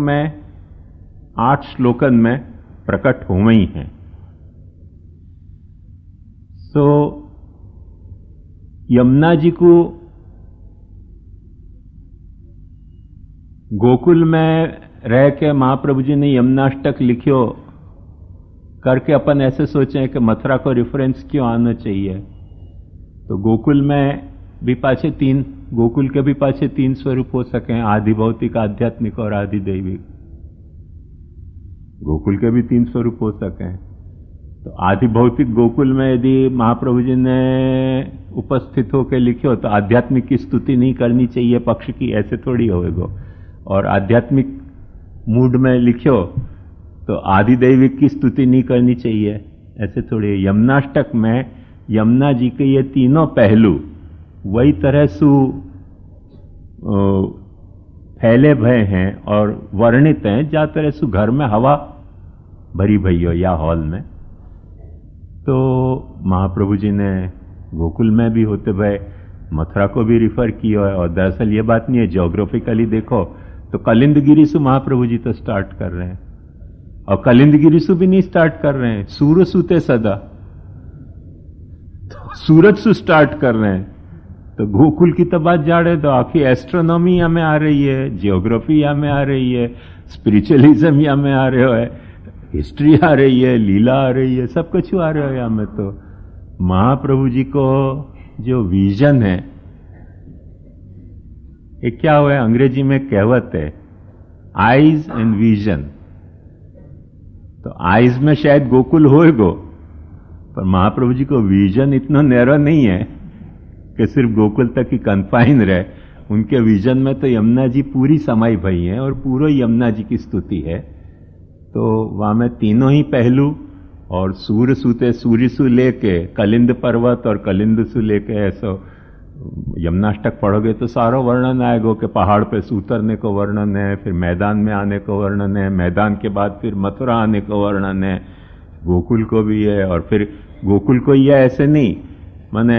में 8 श्लोकन में प्रकट हो ही हैं। तो यमुना जी को गोकुल में रह के महाप्रभु जी ने यमुनाष्टक लिखियो करके अपन ऐसे सोचें कि मथुरा को रेफरेंस क्यों आना चाहिए। तो गोकुल में भी पाछे गोकुल के भी पाछे 3 स्वरूप हो सके, आदि भौतिक, आध्यात्मिक और आदि दैविक। गोकुल के भी 3 स्वरूप हो सके। तो आदि भौतिक गोकुल में यदि महाप्रभु जी ने उपस्थित होकर लिखियो तो आध्यात्मिक की स्तुति नहीं करनी चाहिए पक्ष की, ऐसे थोड़ी होएगो। और आध्यात्मिक मूड में लिखियो तो आदि दैविक की स्तुति नहीं करनी चाहिए, ऐसे थोड़ी। यमुनाष्टक में यमुना जी के ये तीनों पहलू वही तरह सु फैले भय हैं और वर्णित हैं जा तरह सु घर में हवा भरी भई हो या हॉल में। तो महाप्रभु जी ने गोकुल में भी होते भय मथुरा को भी रिफर किया है। और दरअसल ये बात नहीं है, ज्योग्राफिकली देखो तो कलिंदगिरी से महाप्रभु जी तो स्टार्ट कर रहे हैं, और कलिंदगिरी से भी नहीं स्टार्ट कर रहे हैं, सूरज सुते सदा, तो सूरज से स्टार्ट कर रहे हैं। तो गोकुल की तो बात जाड़े तो आखिर एस्ट्रोनॉमी यहाँ में आ रही है, जियोग्राफी यहाँ में आ रही है, स्पिरिचुअलिज्म यहाँ में आ रहे है, हिस्ट्री आ रही है, लीला आ रही है, सब कुछ आ रहा है यहाँ में। तो महाप्रभु जी को जो विजन है, ये क्या हुआ है, अंग्रेजी में कहावत है आइज एंड विजन। तो आइज में शायद गोकुल होएगो, पर महाप्रभु जी को विजन इतना नैरो नहीं है कि सिर्फ गोकुल तक ही कन्फाइन रहे। उनके विजन में तो यमुना जी पूरी समाई भई हैं और पूरा यमुना जी की स्तुति है। तो वहां में तीनों ही पहलू, और सूर्य सुते सूर्य सु लेके कलिंद पर्वत और कलिंद सु लेके ऐसा यमुनाष्टक पढ़ोगे तो सारा वर्णन आएगा कि पहाड़ पे उतरने को वर्णन है, फिर मैदान में आने को वर्णन है, मैदान के बाद फिर मथुरा आने को वर्णन है, गोकुल को भी है। और फिर गोकुल को यह ऐसे नहीं, माने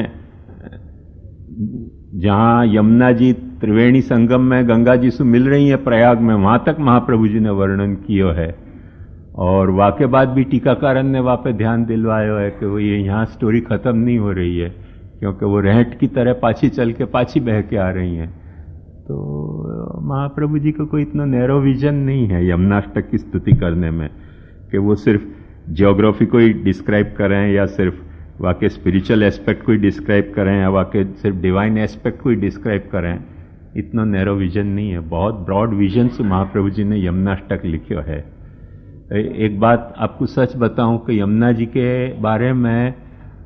जहां यमुना जी त्रिवेणी संगम में गंगा जी से मिल रही है प्रयाग में, वहां तक महाप्रभु जी ने वर्णन किया है। और वाके बाद भी टीकाकारन ने वहां पे ध्यान दिलवाया है कि वो ये यहाँ स्टोरी खत्म नहीं हो रही है, क्योंकि वो रहट की तरह पाछी चल के पाछी बह के आ रही हैं। तो महाप्रभु जी को कोई इतना नैरो विजन नहीं है यमुनाष्टक की स्तुति करने में कि वो सिर्फ ज्योग्राफी को ही डिस्क्राइब करें, या सिर्फ वाके स्पिरिचुअल एस्पेक्ट को ही डिस्क्राइब करें, या वाके सिर्फ डिवाइन एस्पेक्ट को ही डिस्क्राइब करें। इतना नैरो विजन नहीं है, बहुत ब्रॉड विजन से महाप्रभु जी ने यमुनाष्टक लिखा है। एक बात आपको सच बताऊं कि यमुना जी के बारे में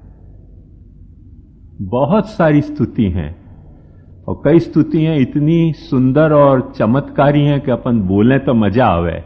बहुत सारी स्तुति हैं, और कई स्तुतियां इतनी सुंदर और चमत्कारी हैं कि अपन बोलें तो मजा आवे।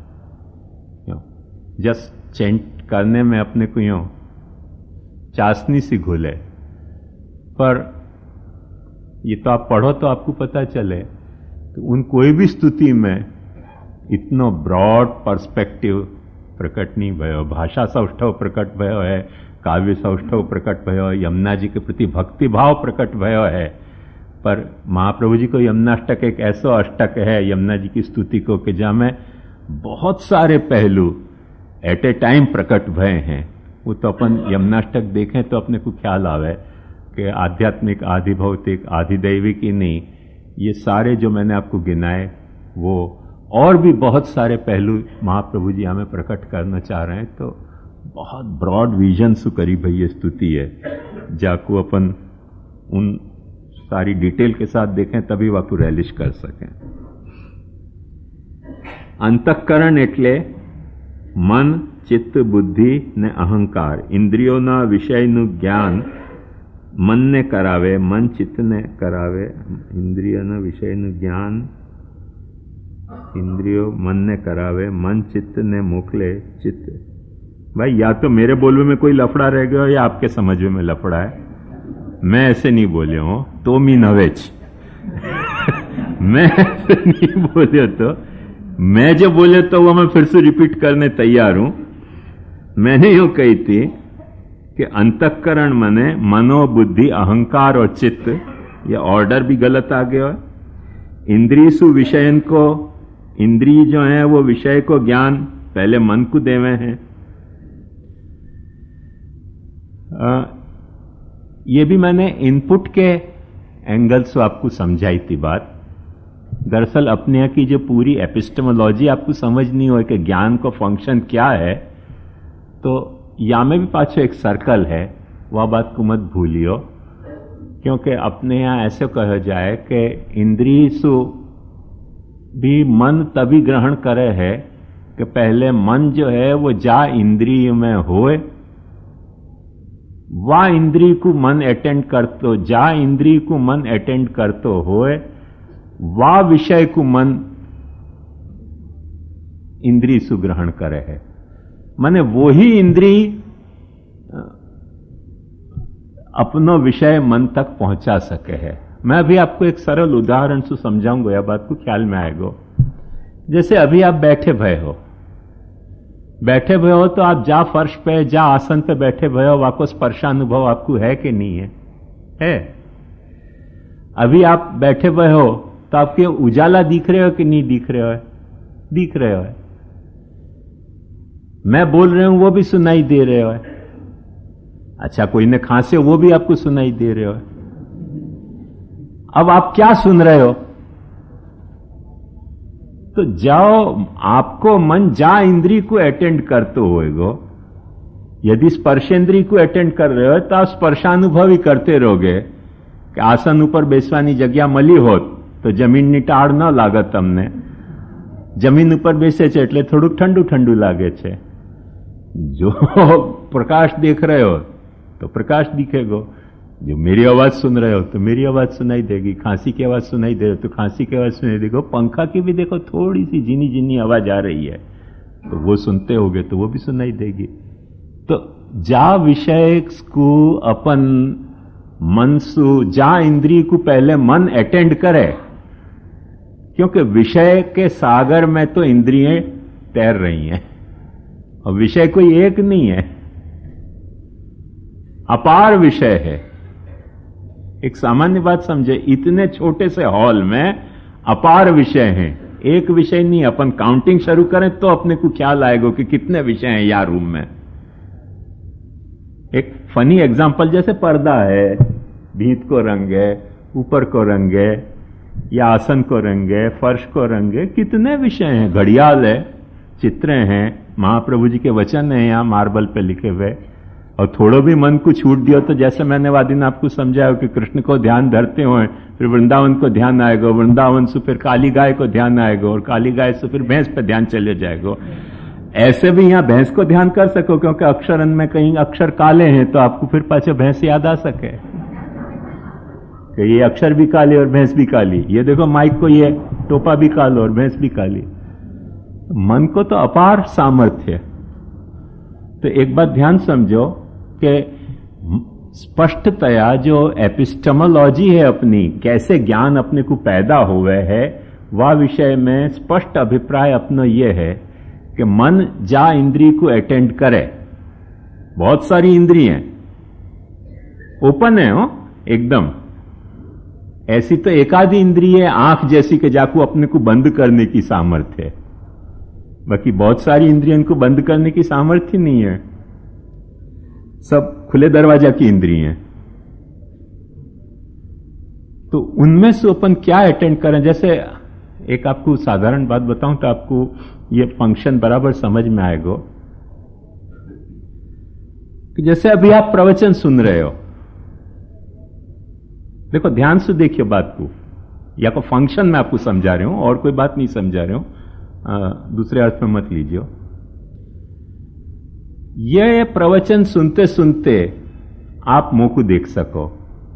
जस्ट चेंट करने में अपने को यूं चाशनी सी घुले, पर ये तो आप पढ़ो तो आपको पता चले। तो उन कोई भी स्तुति में इतना ब्रॉड पर्सपेक्टिव प्रकट नहीं भयो। भाषा सौष्ठव प्रकट भयो है, काव्य सौष्ठव प्रकट भयो, यमुना जी के प्रति भक्ति भाव प्रकट भयो है। पर महाप्रभु जी को यमुनाष्टक एक ऐसा अष्टक है यमुना जी की स्तुति को कि जहां में बहुत सारे पहलू एट ए टाइम प्रकट भय हैं। वो तो अपन यमुनाष्टक देखें तो अपने को ख्याल आवे कि आध्यात्मिक, आदि भौतिक, आदि दैविक ही नहीं, ये सारे जो मैंने आपको गिनाए वो और भी बहुत सारे पहलू महाप्रभु जी हमें प्रकट करना चाह रहे हैं। तो बहुत ब्रॉड विजन से करी भाई ये स्तुति है, जाको अपन उन सारी डिटेल के साथ देखें तभी वाकु रेलिश कर सकें। अंतःकरण एटले मन, चित्त, बुद्धि ने अहंकार, इंद्रियोना विषयनु ज्ञान मन ने करावे, मन चित्त ने करावे, इंद्रियोना विषयनु ज्ञान इंद्रियो मन ने करावे, मन चित्त ने मोकले चित्त। भाई या तो मेरे बोलवे में कोई लफड़ा रह गया या आपके समझ में लफड़ा है। मैं ऐसे नहीं बोले हूं तो मी नवेच मैं ऐसे नहीं बोले, तो मैं जो बोले तो वो मैं फिर से रिपीट करने तैयार हूं। मैंने यूं कही थी कि अंतःकरण मने मनो, बुद्धि, अहंकार और चित्त, ये ऑर्डर भी गलत आ गया है। इंद्रियसु विषयन को इंद्रिय जो है वो विषय को ज्ञान पहले मन को देवे हैं। ये भी मैंने इनपुट के एंगल से आपको समझाई थी बात। दरअसल अपने की जो पूरी एपिस्टेमोलॉजी आपको समझनी हो कि ज्ञान को फंक्शन क्या है, तो या में भी पाछो एक सर्कल है, वह बात को मत भूलियो। क्योंकि अपने यहां ऐसे कहा जाए कि इंद्रिय सु भी मन तभी ग्रहण करे है कि पहले मन जो है वो जा इंद्रिय में होए, वा इंद्रिय को मन अटेंड करतो, जा इंद्रिय को मन अटेंड करतो होए, वा विषय को मन इंद्रिय सु ग्रहण करे है। माने वो ही इंद्रिय अपनो विषय मन तक पहुंचा सके है। मैं अभी आपको एक सरल उदाहरण से समझाऊंगा, यह बात को ख्याल में आएगा। जैसे अभी आप बैठे भय हो तो आप जा फर्श पे, जा आसन पे बैठे भय हो, वाको स्पर्शानुभव आपको है कि नहीं है? है। अभी आप बैठे भय हो तो आपके उजाला दिख रहे हो कि नहीं दिख रहे हो? दिख रहे हो। मैं बोल रहा हूं वो भी सुनाई दे रहे हो। अच्छा, कोई ने खांसे वो भी आपको सुनाई दे रहे हो। अब आप क्या सुन रहे हो? तो जाओ, आपको मन जा इंद्री को अटेंड करते होएगो। यदि स्पर्शेंद्री को अटेंड कर रहे हो तो आप स्पर्शानुभव ही करते रहोगे कि आसन ऊपर बेसवानी जगह मली होत तो जमीन ની ટાળ ન લાગત। તમને જમીન ઉપર બેસે છે એટલે થોડુંક ઠંડુ ઠંડુ લાગે છે। जो प्रकाश देख रहे हो तो प्रकाश दिखेगा, जो मेरी आवाज सुन रहे हो तो मेरी आवाज सुनाई देगी, खांसी की आवाज सुनाई दे रही हो तो खांसी की आवाज सुनाई देगी, पंखा की भी देखो थोड़ी सी झीनी झीनी आवाज आ रही है तो वो सुनते होगे तो वो भी सुनाई देगी। तो जा विषय को अपन मनसु जा इंद्रिय को पहले मन अटेंड करे, क्योंकि विषय के सागर में तो इंद्रियां तैर रही हैं और विषय कोई एक नहीं है, अपार विषय है। एक सामान्य बात समझे, इतने छोटे से हॉल में अपार विषय हैं, एक विषय नहीं। अपन काउंटिंग शुरू करें तो अपने को ख्याल आएगा कि कितने विषय हैं यार रूम में। एक फनी एग्जांपल, जैसे पर्दा है, भीत को रंग है, ऊपर को रंग है, या आसन को रंग है, फर्श को रंग है, कितने विषय हैं। घड़ियाल है, चित्र हैं, महाप्रभु जी के वचन हैं यहां मार्बल पे लिखे हुए। और थोड़ो भी मन को छूट दियो तो जैसे मैंने वादिन आपको समझाया कि कृष्ण को ध्यान धरते हो, फिर वृंदावन को ध्यान आएगा, वृंदावन से फिर काली गाय को ध्यान आएगा, और काली गाय से फिर भैंस पे ध्यान चले जाएगा। ऐसे भी यहां भैंस को ध्यान कर सको, क्योंकि अक्षरन में कहीं अक्षर काले हैं तो आपको फिर पाछे भैंस याद आ सके कि ये अक्षर भी काले और भैंस भी काली। ये देखो माइक को, ये टोपा भी कालो और भैंस भी काली। मन को तो अपार सामर्थ्य। तो एक बात ध्यान समझो कि स्पष्टतया जो एपिस्टेमोलॉजी है अपनी, कैसे ज्ञान अपने को पैदा हुए है, वह विषय में स्पष्ट अभिप्राय अपना यह है कि मन जा इंद्रिय को अटेंड करे। बहुत सारी इंद्रियां ओपन है हो एकदम, ऐसी तो एकाधी इंद्रिय आंख जैसी कि जाकू अपने को बंद करने की सामर्थ्य है, बाकी बहुत सारी इंद्रियों को बंद करने की सामर्थ्य नहीं है, सब खुले दरवाजा की इंद्रिय हैं। तो उनमें से अपन क्या अटेंड करें? जैसे एक आपको साधारण बात बताऊं तो आपको ये फंक्शन बराबर समझ में आएगा कि जैसे अभी आप प्रवचन सुन रहे हो, देखो ध्यान से देखिए बात को, या को फंक्शन में आपको समझा रहे हूं और कोई बात नहीं समझा रहे हूं, दूसरे अर्थ में मत लीजिए। यह प्रवचन सुनते सुनते आप मुंह को देख सको,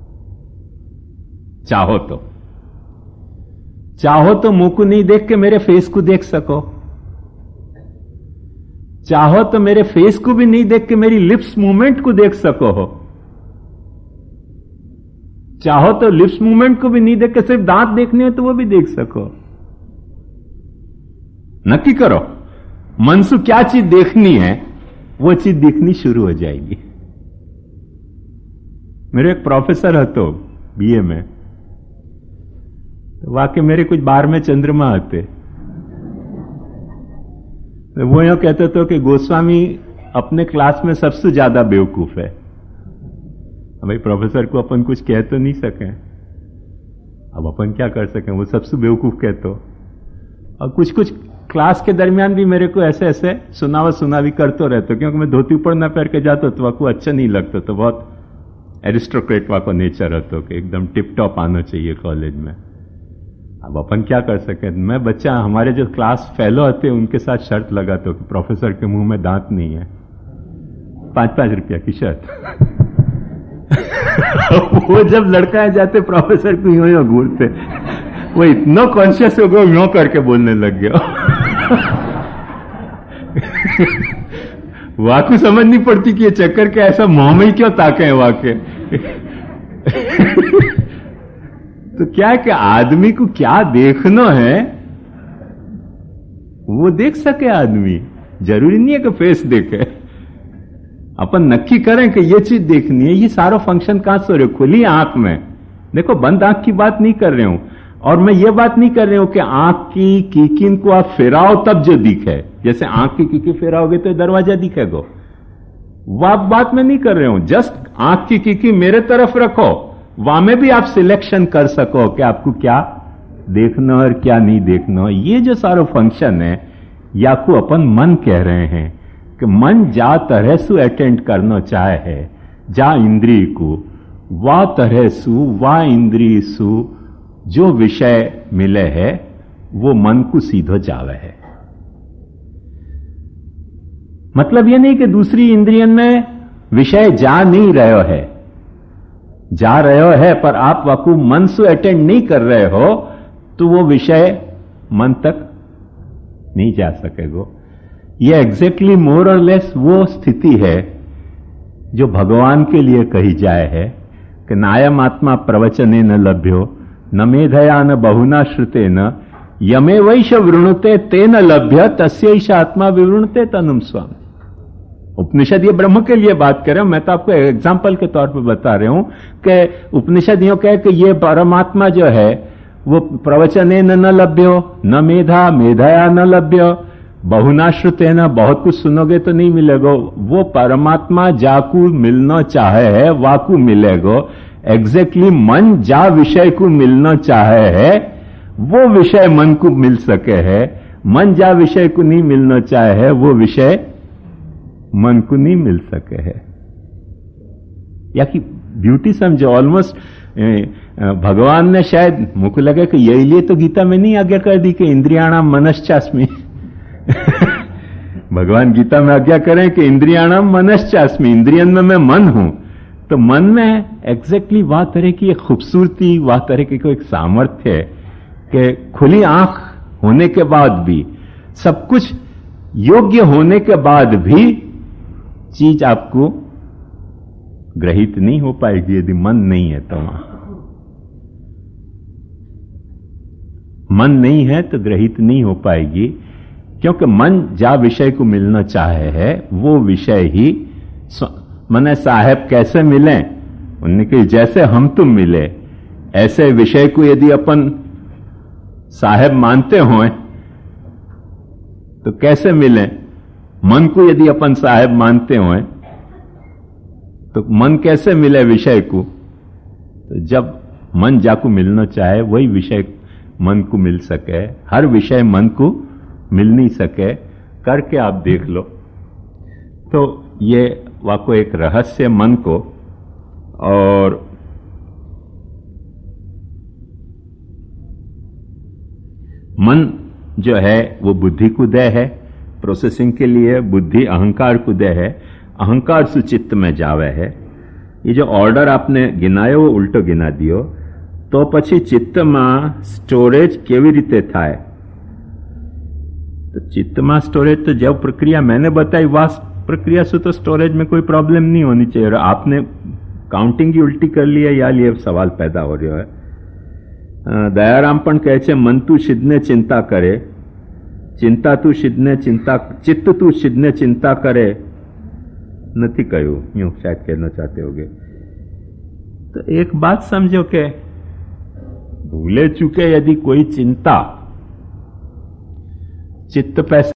चाहो तो मुंह को नहीं देख के मेरे फेस को देख सको, चाहो तो मेरे फेस को भी नहीं देख के मेरी लिप्स मूवमेंट को देख सको हो, चाहो तो लिप्स मूवमेंट को भी नहीं देख के सिर्फ दांत देखने हो तो वो भी देख सको। नक्की करो मन से क्या चीज देखनी है, वो चीज दिखनी शुरू हो जाएगी। मेरे एक प्रोफेसर हतो बीए में, तो वाकई मेरे कुछ बार में चंद्रमा हते, वो यूं कहते थे कि गोस्वामी अपने क्लास में सबसे ज्यादा बेवकूफ है। भाई प्रोफेसर को अपन कुछ कह तो नहीं सके, अब अपन क्या कर सकें, वो सबसे बेवकूफ कहते हो। और कुछ कुछ क्लास के दरमियान भी मेरे को ऐसे ऐसे सुना भी करते रहते, क्योंकि मैं धोती ऊपर ना पहन के जाता तो आपको अच्छा नहीं लगता, तो बहुत एरिस्टोक्रेट वाको नेचर रहता कि एकदम टिप टॉप आना चाहिए कॉलेज में। अब अपन क्या कर सके। मैं बच्चा, हमारे जो क्लास फेलो होते उनके साथ शर्त लगाता कि प्रोफेसर के मुंह में दांत नहीं है, 5-5 रुपया की शर्त। वो जब लड़का जाते प्रोफेसर को यूं यूं घूरते, वो इतना कॉन्शियस हो गया, यूं करके बोलने लग गया। वाकई समझ नहीं पड़ती कि ये चक्कर के ऐसा मुंह में ही क्यों ताके हैं वाकई। तो क्या है कि आदमी को क्या देखना है वो देख सके आदमी, जरूरी नहीं है कि फेस देखे। अपन नक्की करें कि ये चीज देखनी है। ये सारा फंक्शन कहां से हो रहे हो? खुली आंख में देखो, बंद आंख की बात नहीं कर रहे हूं। और मैं ये बात नहीं कर रही हूं कि आंख की कीकिन को आप फिराओ तब जो दिखे, जैसे आंख की कीकी फिराओगे तो दरवाजा दिखेगा, वह बात मैं नहीं कर रही हूं। जस्ट आंख की कीकी मेरे तरफ रखो, वहां में भी आप सिलेक्शन कर सको कि आपको क्या देखना और क्या नहीं देखना। ये जो सारा फंक्शन है, या को अपन मन कह रहे हैं कि मन जा तरह सु अटेंड करना चाहे है, जा इंद्रिय को वा तरह सु वा इंद्रिय सु जो विषय मिले है वो मन को सीधो जावे है। मतलब ये नहीं कि दूसरी इंद्रियन में विषय जा नहीं रहे है, जा रहे है, पर आप वाकू मन से अटेंड नहीं कर रहे हो तो वो विषय मन तक नहीं जा सकेगा। ये एग्जैक्टली मोर और लेस वो स्थिति है जो भगवान के लिए कही जाए है कि नायम आत्मा प्रवचने न लभ्यो न मेधया न बहुना श्रुते न यमे वैश वृणुते ते न लभ्य तस्यैष आत्मा विवृणुते तनुम स्वामी। उपनिषद ये ब्रह्म के लिए बात कर रहे हो, मैं तो आपको एग्जाम्पल के तौर पर बता रहा हूं कि उपनिषद यूं कहे कि ये परमात्मा जो है वो प्रवचने न लभ्यो न मेधा मेधया न लभ्यो बहुना श्रुते न, बहुत कुछ सुनोगे तो नहीं मिलेगा। वो परमात्मा जाकू मिलना चाहे है वाकू मिलेगा। एग्जैक्टली मन जा विषय को मिलना चाहे है वो विषय मन को मिल सके है, मन जा विषय को नहीं मिलना चाहे है वो विषय मन को नहीं मिल सके है। या कि ब्यूटी समझो, ऑलमोस्ट भगवान ने शायद मुझको लगे कि यही लिए तो गीता में नहीं आज्ञा कर दी कि इंद्रियाणाम मनश्चास्मि। भगवान गीता में आज्ञा करें कि इंद्रियाणाम मनश्चास्मि, इंद्रियन में मैं मन हूं। तो मन में एग्जैक्टली वह तरह की एक खूबसूरती, वह तरह की कोई एक सामर्थ्य है कि खुली आंख होने के बाद भी, सब कुछ योग्य होने के बाद भी चीज आपको ग्रहित नहीं हो पाएगी यदि मन नहीं है। तो वहां मन नहीं है तो ग्रहित नहीं हो पाएगी, क्योंकि मन जा विषय को मिलना चाहे है वो विषय ही मने साहेब कैसे मिले, उन्होंने कहा जैसे हम तुम मिले ऐसे विषय को यदि अपन साहेब मानते हो तो कैसे मिले। मन को यदि अपन साहेब मानते हो तो मन कैसे मिले विषय को। तो जब मन जाको मिलना चाहे वही विषय मन को मिल सके, हर विषय मन को मिल नहीं सके, करके आप देख लो। तो ये वाको एक रहस्य मन को। और मन जो है वो बुद्धि को दे है प्रोसेसिंग के लिए, बुद्धि अहंकार को दे है, अहंकार से चित्त में जावे है। ये जो ऑर्डर आपने गिनायो वो उल्टो गिना दियो। तो पछी चित्त में स्टोरेज केवी रीते थाय। तो चित्त में स्टोरेज तो जब प्रक्रिया मैंने बताई वह प्रक्रिया से तो स्टोरेज में कोई प्रॉब्लम नहीं होनी चाहिए। आपने काउंटिंग की उल्टी कर लिया या लिए सवाल पैदा हो रहा है। दयाराम पण कहे छे मन तू सिद्धने चिंता करे, चिंता तू सिद्धने चिंता, चित्त तू सिद्धने चिंता करे नहीं कहू, यूं शायद कहना चाहते होगे। तो एक बात समझो कि भूले चुके यदि कोई चिंता चित्त पे